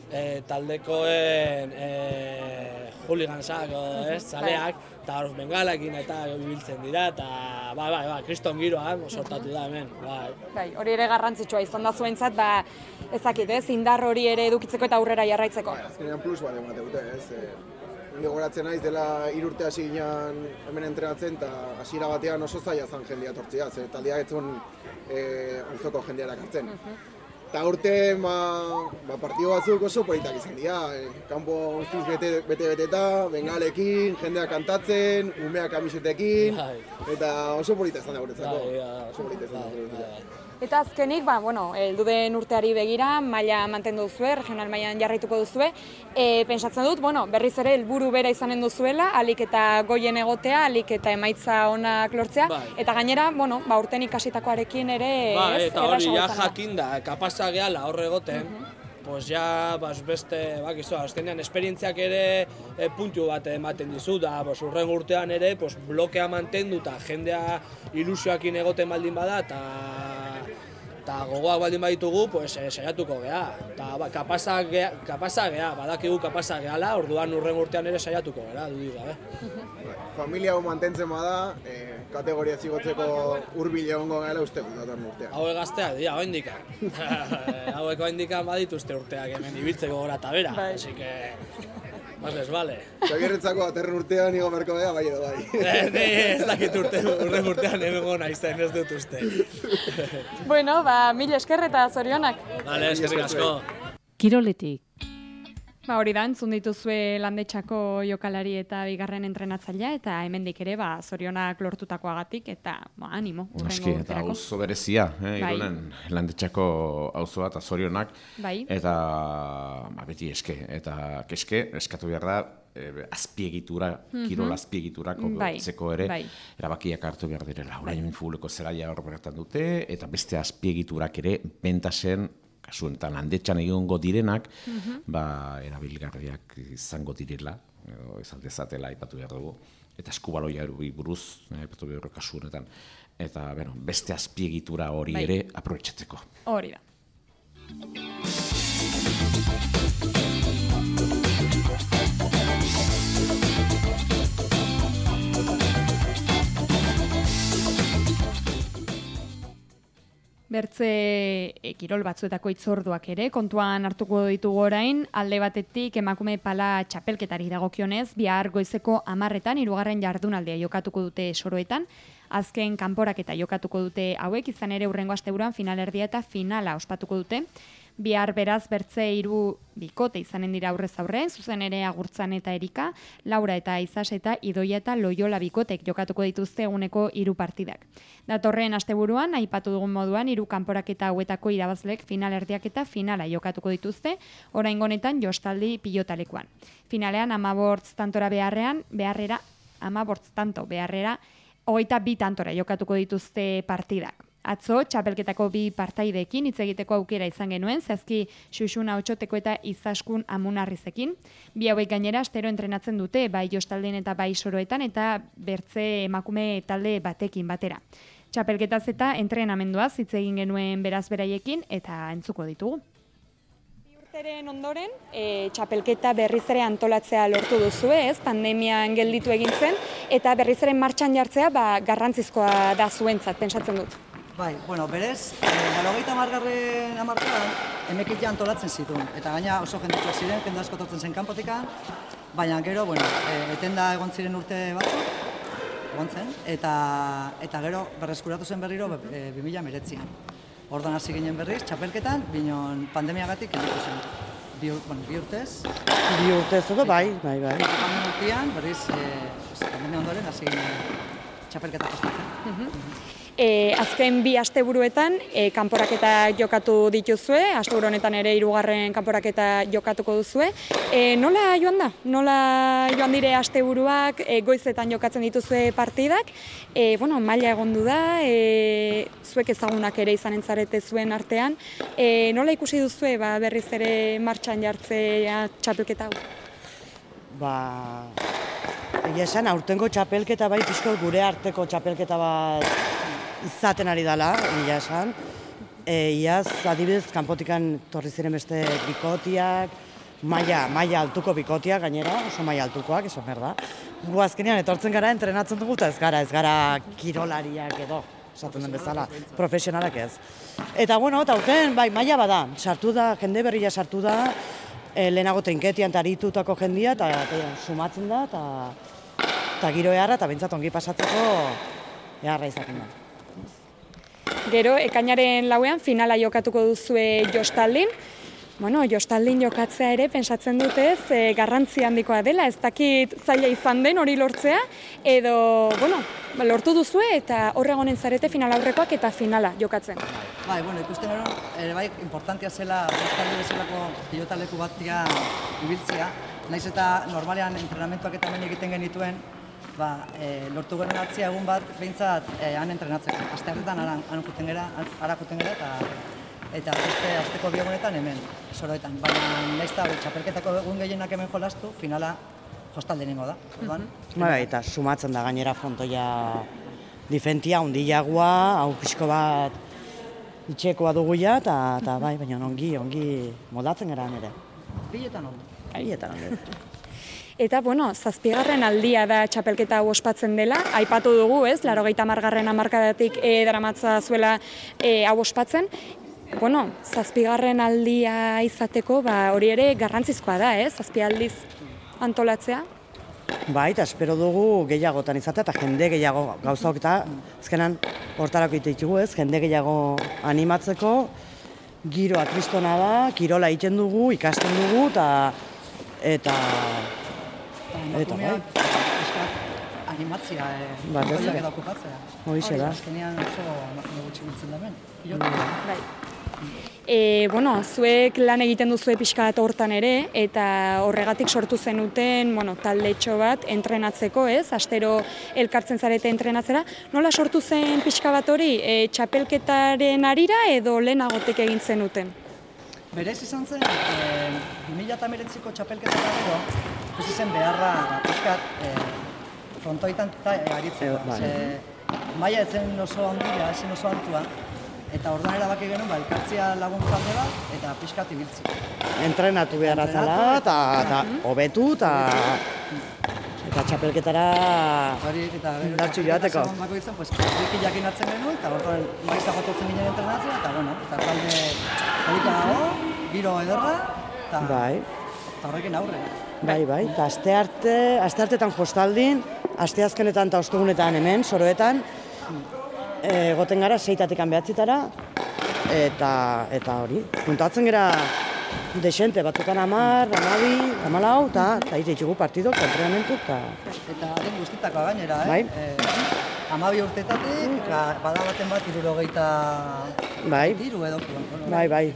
taldekoen hooligansak, zaleak, eta hor bengalakin eta biltzen dira, eta kriston giroa sortatu da hemen. Bai, hori ere garrantzitsua izan da zuentzat, ezakit ez, indar hori ere edukitzeko eta aurrera jarraitzeko. Azkenean plus bat emate dute, ez? Gogoratzen naiz dela 3 urte hasi ginen hemen entrenatzen eta hasiera batean oso zaila zen jendea etortzea, ze taldeak ez zuen auzoko jendea erakartzen. Eta urte partidu batzuk oso politak izan dira, kanpo guztiz bete-beteta, bengalekin, jendea kantatzen, umeak kamisetekin, eta oso polita izan da guretzako. Eta azkenik, heldu den urteari begira, maila mantendu duzue, regional mailan jarraituko duzue. Pentsatzen dut, berriz ere helburu bera izanen duzuela, alik eta goien egotea, alik eta emaitza onak lortzea. Eta gainera, urten ikasitakoarekin ere eta hori jakin da, kapazak gehala horre egoten. pues ja beste, bakizu, azkenean esperientziak ere puntu bat ematen dizu, da urren urtean ere blokea mantendu eta jendea ilusioakin egoten baldin bada, eta gogoak baldin baditugu, saiatuko geha. Eta kapasa geha, badakigu kapasa gehala, orduan urren urtean ere saiatuko geha, dudik gabe. Familia hau mantentzen bada, kategoria zigotzeko hurbil egongo gala uste datorren urtean. Hauek gazteak dira, oaindikan. Hauek oaindikan badituzte urteak hemen ibiltzeko gora eta bera, así que más les vale. Xabierretzako datorren urtean igo berko gea, bai edo bai. Ez dakit urren urtean hemen gona izan ez dut uste. Bueno, mila esker eta zorionak. Vale, eskerrik asko. Kiroletik. Hori da, entzun dituzue Landetxako jokalari eta bigarren entrenatzailea, eta hemendik ere zorionak lortutakoagatik, eta animo, urrengo urterako. Eta auzo berezia, Irunen Landetxako auzoa eta zorionak, eta beti eske, eta keske, eskatu behar da, azpiegitura, kirol azpiegiturako betzeko ere, erabakiak hartu behar direla. Orain futboleko zelaia hor bertan dute, eta beste azpiegiturak ere, bentasen, kasuenetan Landetxan egongo direnak, erabilgarriak izango direla, izan dezatela aipatu behar dugu, eta eskubaloia buruz, aipatu behar dugu kasuenetan, eta beste azpiegitura hori ere aprobetxatzeko. Hori da. Bertze kirol batzuetako itzorduak ere, kontuan hartuko ditugu orain, alde batetik emakume pala txapelketari dagokionez, bihar goizeko 10:00 hirugarren jardunaldia jokatuko dute Soroetan, azken kanporaketa jokatuko dute hauek, izan ere hurrengo asteburuan finalerdia eta finala ospatuko dute. Bihar beraz bertze 3 bikote izanen dira aurrez aurre, zuzen ere Agurtzan eta Erika, Laura eta Izas eta Idoia eta Loiola bikotek jokatuko dituzte eguneko 3 partidak. Datorren asteburuan, aipatu dugun moduan, 3 kanporaketa hauetako irabazlek finalerdiak eta finala jokatuko dituzte, oraingo honetan Jostaldi pilotalekuan. Finalean 15 tantora beharrera 22 tantora jokatuko dituzte partidak. Atzo, txapelketako 2 partaideekin hitz egiteko aukera izan genuen, zehazki Xuxuna Otxoteko eta Izaskun Amunarrizekin. Bi hauek gainera astero entrenatzen dute, bai Jostalden eta bai Soroetan, eta bertze emakume talde batekin batera. Txapelketaz eta entrenamenduaz hitz egin genuen beraz beraiekin, eta entzuko ditugu. Urteren ondoren, txapelketa berriz ere antolatzea lortu duzue, pandemian gelditu egin zen, eta berriz ere martxan jartzea garrantzizkoa da zuentzat, pentsatzen dut. Bai, berez, 80. hamarkadan emekila antolatzen zituen, eta gaina oso jendetxoak ziren, jende asko tortzen zen kanpotikan, baina gero, etenda egon ziren urte batzuk, egon zen, eta gero berreskuratu zen berriro 2019an. Ordan hasi ginen berriz, txapelketan, binon pandemiagatik gelditu zen. Bi urtez. Bi urtez, bai. Pandemia urtean, berriz, pandemia ondoren hasi ginen txapelketak osatzen. Azken 2 asteburuetan kanporaketa jokatu dituzue, asteburu honetan ere 3. kanporaketa jokatuko duzue. Nola joan da? Nola joan dire asteburuak, goizetan jokatzen dituzue partidak? Maila egondu da, zuek ezagunak ere izanen zarete zuen artean. Nola ikusi duzue berriz ere martxan jartzea txapelketa hau? Egia esan, aurtengo txapelketa bai pixko gure arteko txapelketa bat izaten ari dela, egia esan. Iaz, adibidez, kanpotikan torri ziren beste bikotiak, maila altuko bikotiak gainera, oso maila altukoak, esan behar da. Gu azkenean etortzen gara, entrenatzen dugu, eta ez gara kirolariak edo, esaten den bezala, profesionalak ez. Eta aurten, bai, maila bada, sartu da, jende berria sartu da, lehenago tenketian eta aritutako jendia, eta sumatzen da, eta giro eharra, eta bintzat ongi pasatzeko eharra izaten da. Gero, ekainaren 4ean finala jokatuko duzue Jostaldin. Jostaldin jokatzea ere, pentsatzen dutez, garrantzi handikoa dela, ez dakit zaila izan den hori lortzea, edo, lortu duzue eta horregonen zarete final aurrekoak eta finala jokatzen. Bai, ikusten ere, importantia zela, Jostaldi bezalako pilotaleku batia ibiltzea, naiz eta normalean entrenamentuak eta hemen egiten genituen, lortu genuen atzia egun bat, behintzat han entrenatzeko. Aste hartetan ara juten gara, eta beste asteko bi egunetan hemen, Soroetan. Baina nahiz eta txapelketako egun gehienak hemen jolastu, finala jostalde nengo da. Bai, eta sumatzen da gainera frontoia difentia, hundiagoa, hau pixko bat itxekoa dugu ja, eta bai, baina ongi moldatzen gara nire. Biletan ondo. Biletan ondo. Eta, bueno, 7. aldia da txapelketa hau ospatzen dela, aipatu dugu, ez, 80. hamarkadatik daramatza zuela hau ospatzen. Bueno, 7. aldia izateko, hori ere garrantzizkoa da, ez, 7 aldiz antolatzea. Bai, eta espero dugu gehiagotan izatea, eta jende gehiago gauzak eta azkenan hortarako ditugu, ez, jende gehiago animatzeko, giroa kristona da, kirola egiten dugu, ikasten dugu, eta emakumeak animatzia kontoiak edo okupatzea. Hoixe da. Azkenean oso emakume gutxi biltzen da hemen. Bai. Bueno, zuek lan egiten duzue pixka bat hortan ere, eta horregatik sortu zenuten, taldetxo bat entrenatzeko, ez? Astero elkartzen zarete entrenatzera. Nola sortu zen pixka bat hori, txapelketaren arira edo lehenagotik egin zenuten? Berez izan zen, 2019ko txapelketa gero, ikusi zen beharra pixkat frontoitan aritzea. Maila etzen oso handia, ezen oso altua, eta orduan erabaki genuen, elkartzea lagun talde bat, eta pixkat ibiltzi. Entrenatu beharra zela, eta hobetu, eta txapelketara indartsu joateko. Bakoitzen, friki jakinatzen genuen, eta orduan maiz dagoetzen ginen entrenatzea, eta talde polita dago, giro ederra, eta horrekin aurre. Bai, eta asteartetan jostaldin, asteazkenetan eta ostegunetan hemen, Soroetan, egoten gara 6-tatik 9-tara, eta hori, puntatzen gara desente, batzutan 10, 12, 14, eta ditugu partidok, entrenamentu, eta den guztitakoa gainera, Amabi urtetatik, bada baten bat 73 edo. Bai.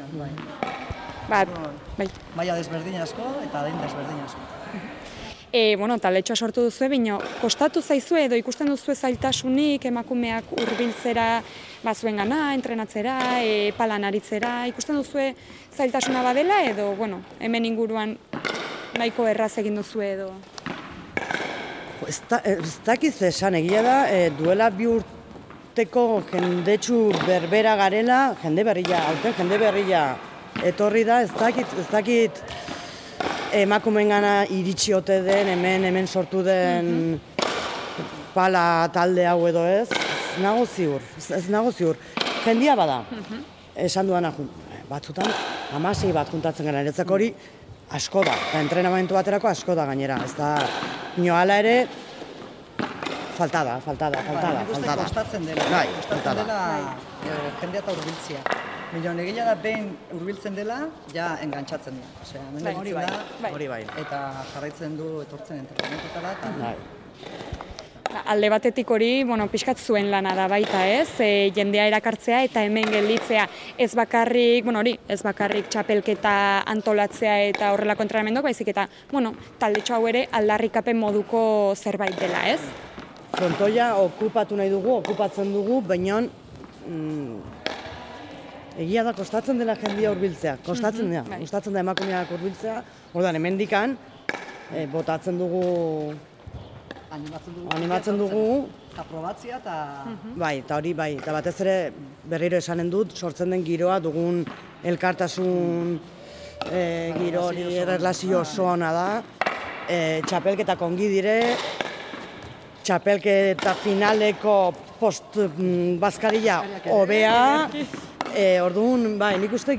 Maila desberdin asko eta adin desberdin asko. Taldetxoa sortu duzue, baina kostatu zaizue edo ikusten duzue zailtasunik emakumeak hurbiltzera zuengana, entrenatzera, palan aritzera, ikusten duzue zailtasuna badela edo, hemen inguruan nahiko erraz egin duzue edo? Ez dakiz esan egia da, duela 2 urteko jendetsu berbera garela, jende berria etorri da, ez dakit emakumeengana iritsi ote den, hemen sortu den pala talde hau edo ez nago ziur. Jendia bada, esan duana batzutan, 16 bat juntatzen gara, niretzako hori asko da, eta entrenamentu baterako asko da gainera, ez da, hala ere, falta da. Nik uste kostatzen dela, jendea eta urbiltzia. Egila da, behin urbiltzen dela, ja engantzatzen dira. Osea, hori bai. Eta jarraitzen du etortzen entrenamentetara, eta Alde batetik hori, pixkat zuen lana da baita, ez? Jendea erakartzea eta hemen gelditzea. Ez bakarrik txapelketa antolatzea eta horrelako entrenamenduak, baizik eta, taldetxo hau ere aldarrikapen moduko zerbait dela, ez? Frontoia okupatu nahi dugu, okupatzen dugu, baina egia da, kostatzen dela jendia hurbiltzea, kostatzen da emakumeak hurbiltzea, orduan hemendikan botatzen dugu, animatzen dugu, eta probatzia eta... Bai, eta hori bai, eta batez ere berriro esanen dut, sortzen den giroa dugun elkartasun giro hori erlazio oso ona da, txapelketak ongi dire, txapelketa finaleko post-bazkaria hobea, orduan, nik uste,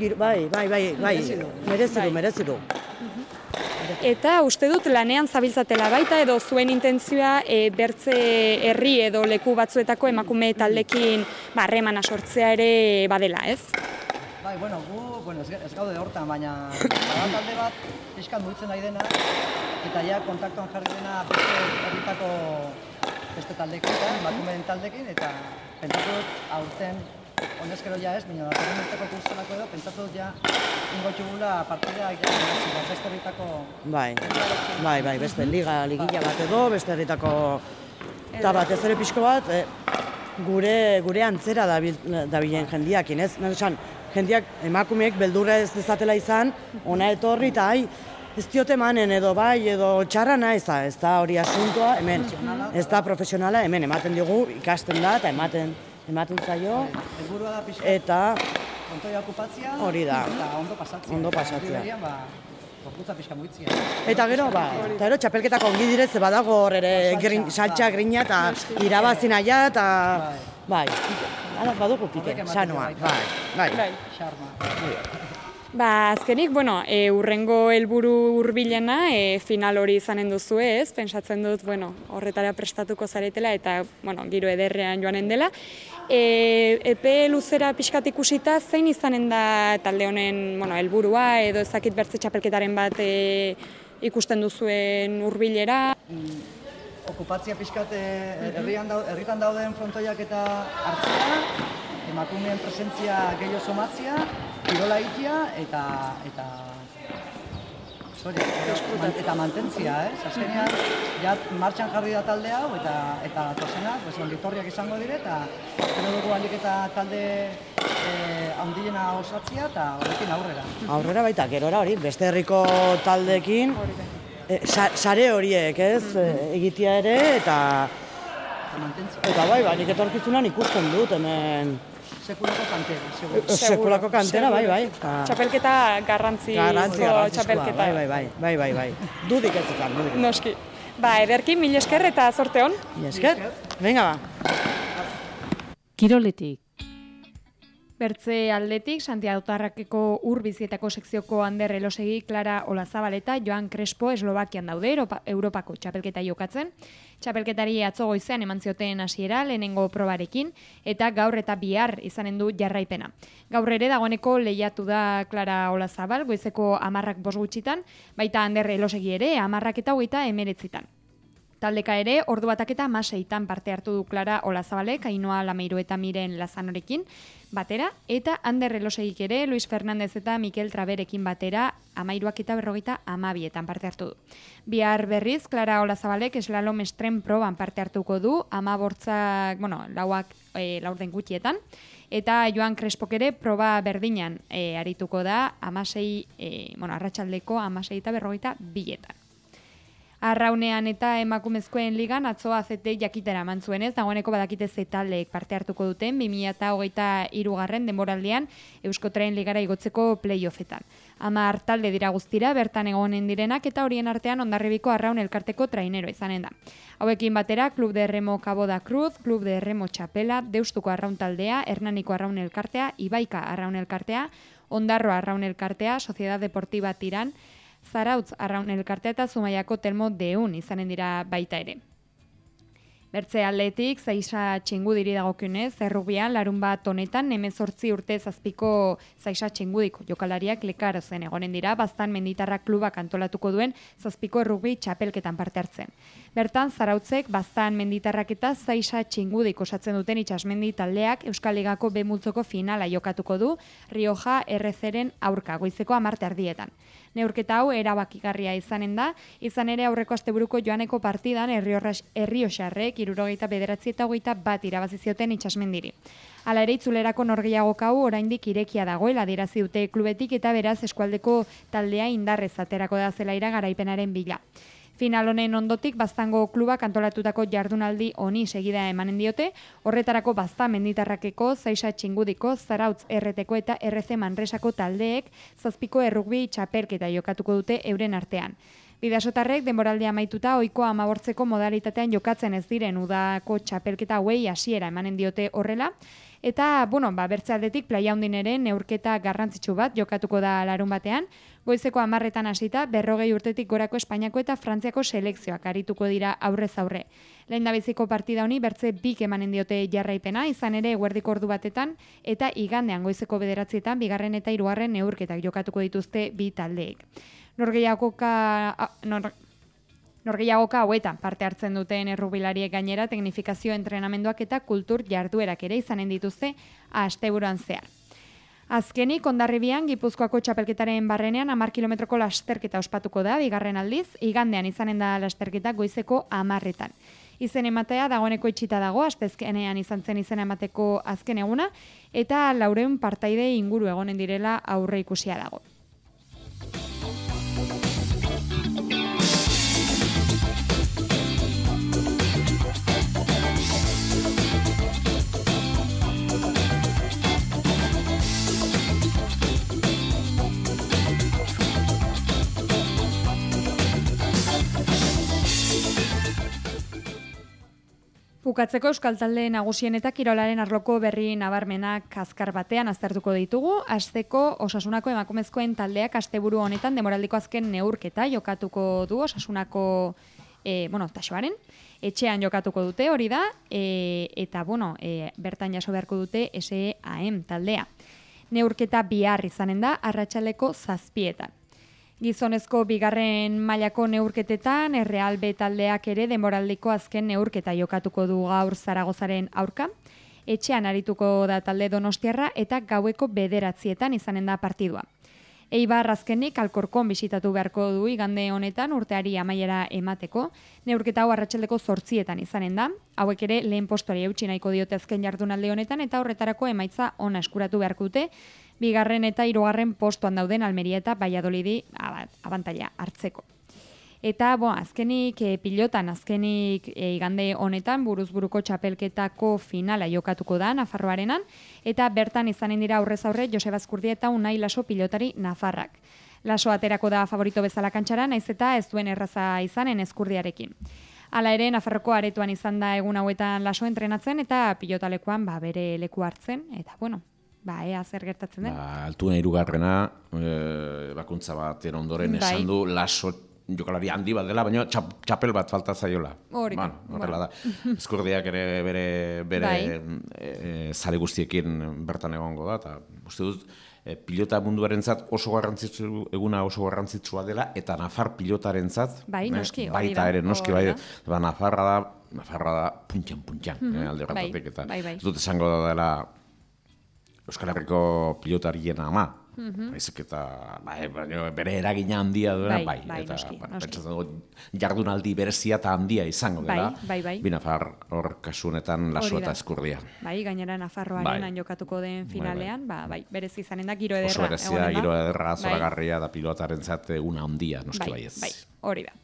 merezidu. Eta uste dut lanean zabiltzatela baita edo zuen intentzioa bertze herri edo leku batzuetako emakume taldekin harremana sortzea ere badela, ez? Bai, gu ez gaude hortan, baina talde bat pixkan mugitzen nahi dena, eta ja kontaktuan jarri dena herritako beste taldekin, emakumeen taldekin, eta pentsatu dut aurten honezkero ja ez, baina datorren urteko kursorako edo, pentsatu dut ja ingotxugula partida beste herritako... Bai, beste ligilla bat edo, beste herritako... Eta batez ere pixko bat, gure antzera dabilen jendiakin, ez? Esan, jendiak, emakumeek beldurra ez dezatela izan, ona etorri eta ez diote emanen edo bai, edo txarra nahi ez da hori asuntoa, hemen, ez da profesionala, hemen ematen diogu, ikasten da eta ematen zaio, eta Frontoia okupatzia, hori da, eta ondo pasatzea. Gorputza pixka mugitzia. Eta gero, txapelketako ongi direz, badago hor ere saltxa, grina eta irabazi naia, eta bai, badugu pike, sanoa, bai. Azkenik, urrengo helburu hurbilena final hori izanen duzu ez, pentsatzen dut, horretara prestatuko zaretela eta, giro ederrean joanen dela. Epe luzera pixkat ikusita, zein izanen da talde honen helburua edo ezakit bertze txapelketaren bat ikusten duzuen hurbilera? Okupatzia pixkat herritan dauden frontoiak eta hartzea, emakumeen presentzia gehiago somatzia, kirola egitea eta mantentzia, azkenean, martxan jarri da talde hau eta tosenak, onditorriak izango dire eta espero dugu alik eta talde handiena osatzia eta horrekin aurrera. Aurrera baita, gerora hori, beste herriko taldeekin, sare horiek, ez, egitea ere eta bai, nik etorkizunan ikusten dut hemen. Sekulako kantera, bai. Txapelketa garrantzizko txapelketa. Bai. Dudik ez zutan, dudik. Noski. Ederki, mil esker eta zorte hon. Mil esker. Venga, ba. Kiroletik. Bertze aldetik, Santiago-Tarrakeko Urbizietako sekzioko Ander Elosegi, Klara Olazabaleta, Joan Crespo Eslovakian daude, Europako txapelketa jokatzen. Txapelketari atzo goizean eman zioten hasiera lehenengo probarekin, eta gaur eta bihar izanen du jarraipena. Gaur ere dagoeneko lehiatu da Klara Olazabal, goizeko 10:05 gutxitan, baita Ander Elosegi ere 10:29. Taldeka ere, ordu batak eta 16 parte hartu du Klara Olazabalek, Ainhoa Lameiru eta Miren Lazanorekin batera, eta Ander Elosegik ere, Luis Fernandez eta Mikel Traberekin batera, 13:52 parte hartu du. Bihar berriz, Klara Olazabalek eslalom estren proban parte hartuko du, 15, laurden gutxietan, eta Joan Crespok ere proba berdinan arituko da, arratsaldeko 16:52. Arraunean eta emakumezkoen ligan atzo AZT jakitera eman zuenez, dagoeneko badakite ze taldeek parte hartuko duten 2023 denboraldian Euskotren ligara igotzeko playoffetan. 10 talde dira guztira bertan egonen direnak eta horien artean Hondarribiko Arraun elkarteko traineroa izanen da. Hauekin batera Club de Remo Cabo da Cruz, Club de Remo Txapela, Deustuko Arraun taldea, Hernaniko Arraun elkartea, Ibaika Arraun elkartea, Ondarroa Arraun elkartea, Sociedad Deportiva Tiran, Zarautz Arraun elkartea eta Zumaiako Telmo Deun izanen dira baita ere. Bertze aldetik, Zaisa Txingudiri dagokionez, errubian larun bat honetan, 18 urte zazpiko Zaisa Txingudiko jokalariak lekarozen egonen dira, Baztan Menditarra klubak antolatuko duen zazpiko errubi txapelketan parte hartzen. Bertan, Zarautzek, Baztan Menditarrak eta Zaisa Txingudik osatzen duten itsasmendi taldeak Euskal Ligako B-multzoko finala jokatuko du, Rioja RC-ren aurka, goizeko 10:00. Neurketa hau erabakigarria izanen da, izan ere aurreko asteburuko joaneko partidan Errioxarrek 79-21 irabazi zioten itsasmendiri. Hala ere itzulerako norgehiagoka hau oraindik irekia dagoela adierazi dute klubetik eta beraz eskualdeko taldea indarrez aterako da zelaira garaipenaren bila. Final honen ondotik Baztango klubak antolatutako jardunaldi honi segida emanen diote, horretarako Baztan Menditarrakeko, Zaisa Txingudiko, Zarautz RT-ko eta RC Manresako taldeek zazpiko errugbi txapelketa jokatuko dute euren artean. Bidasotarrek denboraldia amaituta ohiko 15ko modalitatean jokatzen ez diren udako txapelketa hauei hasiera emanen diote horrela. Eta, bertze aldetik Playa Handineren neurketa garrantzitsu bat jokatuko da larun batean. Goizeko 10:00 hasita 40 urtetik gorako Espainiako eta Frantziako selekzioak arituko dira aurrez aurre. Lehendabiziko partida honi bertze bik emanen diote jarraipena, izan ere eguerdiko ordu batetan eta igandean goizeko 9:00 bigarren eta hirugarren neurketak jokatuko dituzte bi taldeek. Norgehiagoka hauetan parte hartzen duten errubilariek gainera teknifikazio entrenamenduak eta kultur jarduerak ere izanen dituzte asteburuan zehar. Azkenik, Hondarribian, Gipuzkoako txapelketaren barrenean 10 kilometroko lasterketa ospatuko da, bigarren aldiz, igandean izanen da lasterketa goizeko 10:00. Izen ematea dagoeneko itxita dago, asteazkenean izan zen izena emateko azken eguna, eta 400 partaide inguru egonen direla aurre ikusia dago. Bukatzeko euskal talde nagusien eta kirolaren arloko berri nabarmenak azkar batean aztertuko ditugu. Hasteko Osasunako emakumezkoen taldeak asteburu honetan demoraldiko azken neurketa jokatuko du Osasunako taxoaren. Etxean jokatuko dute, hori da, eta bertan jaso beharko dute SEAM taldea. Neurketa bihar izanen da arratsaldeko 7:00. Gizonezko bigarren mailako neurketetan, Real B taldeak ere denboraldiko azken neurketa jokatuko du gaur Zaragozaren aurka. Etxean arituko da talde donostiarra eta gaueko 9:00 izanen da partidua. Eibar azkenik Alkorkon bisitatu beharko du igande honetan urteari amaiera emateko. Neurketa hau arratsaldeko 8:00 izanen da. Hauek ere lehen postuari eutsi nahiko diote azken jardunaldi honetan eta horretarako emaitza ona eskuratu beharko dute. Bigarren eta 3. postuan dauden Almeria eta Valladolidi abantaila hartzeko. Eta azkenik igande honetan buruzburuko txapelketako finala jokatuko da Nafarroarenan eta bertan izanen dira aurrez aurre Joseba Azkurdia eta Unai Laso pilotari nafarrak. Laso aterako da favorito bezala kantxara, naiz eta ez duen erraza izanen Ezkurdiarekin. Hala ere, Nafarroko aretuan izan da egun hauetan Laso entrenatzen eta pilotalekuan bere leku hartzen, eta ea zer gertatzen den. Altuna 3. Bakuntza baten ondoren esan du Laso jokalari handi bat dela, baina txapel bat falta zaiola. Horrela da. Ezkurdiak ere bere zale guztiekin bertan egongo da, eta uste dut pilota munduarentzat oso garrantzitsua dela, eta Nafar pilotarentzat baita ere, noski bai, Nafarra da puntxan, alde horretatik, eta ez dut esango da dela Euskal Herriko pilotarien ama, baizik eta bere eragina handia duena, eta pentsatzen dugu jardunaldi berezia eta handia izango dela, bi Nafar hor kasunetan Laso eta Ezkurdia. Gainera Nafarroaren jokatuko den finalean, berezi izanen da giro ederra. Oso berezia, giro ederra, zoragarria da pilotarentzat eguna handia, noski baiez. Hori da.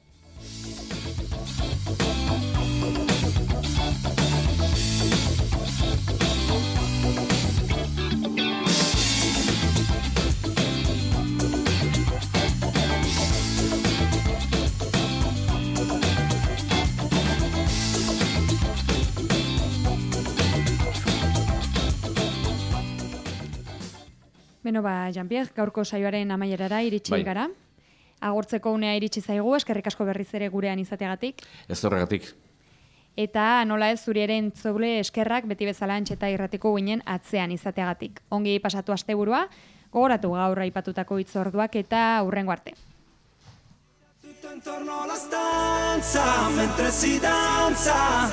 Jean-Pierre, gaurko saioaren amaierara iritsi gara. Agortzeko unea iritsi zaigu, eskerrik asko berriz ere gurean izateagatik. Ez horregatik. Eta nola ez zuri ere entzule eskerrak beti bezala Antxeta Irratiko ginen atzean izateagatik. Ongi pasatu asteburua, gogoratu gaur aipatutako hitzorduak eta hurrengo arte. Intorno alla stanza mentre si danza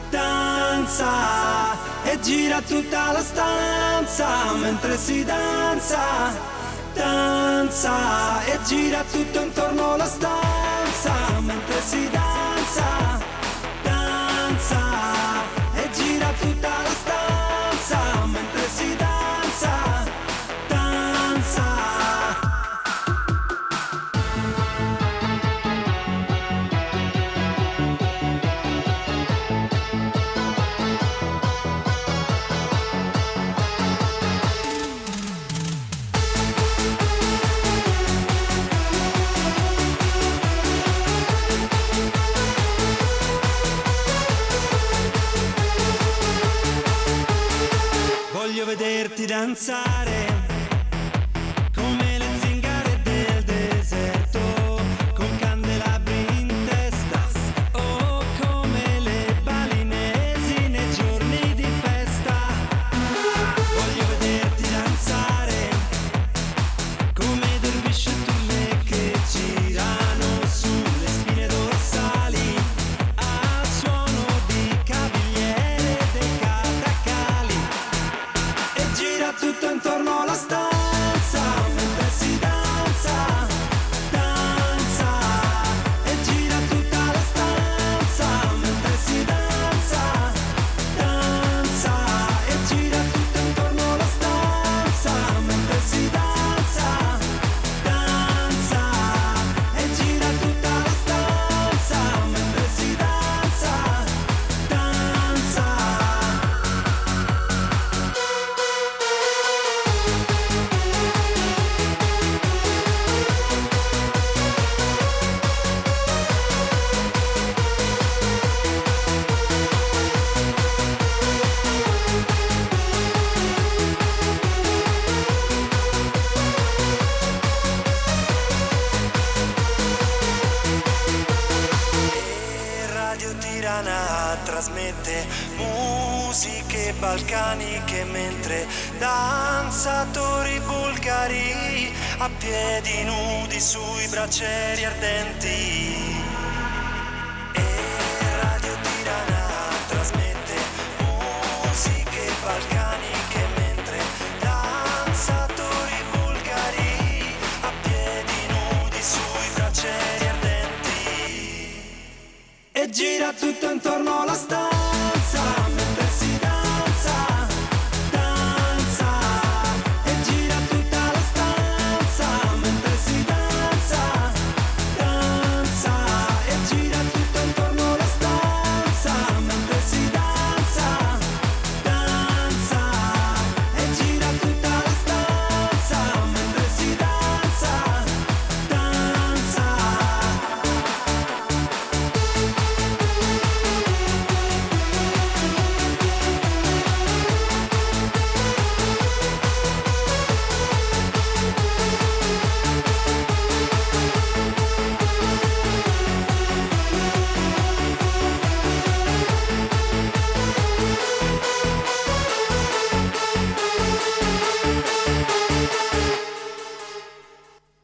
e gira tutta la stanza mentre si danza e gira tutto intorno alla stanza mentre si danza e gira tutta la stanza mentre si danza. Voglio vederti danzare come le zingare del deserto, con candelabri in testa, o come le balinesi nei giorni di festa. Voglio vederti danzare come dervisci e turle che girano sulle spine dorsali al suono di cavigliere dei catacali. Gira tutto intorno gente, musiche balcaniche mentre danzatori bulgari a piedi nudi sui braccieri ardenti.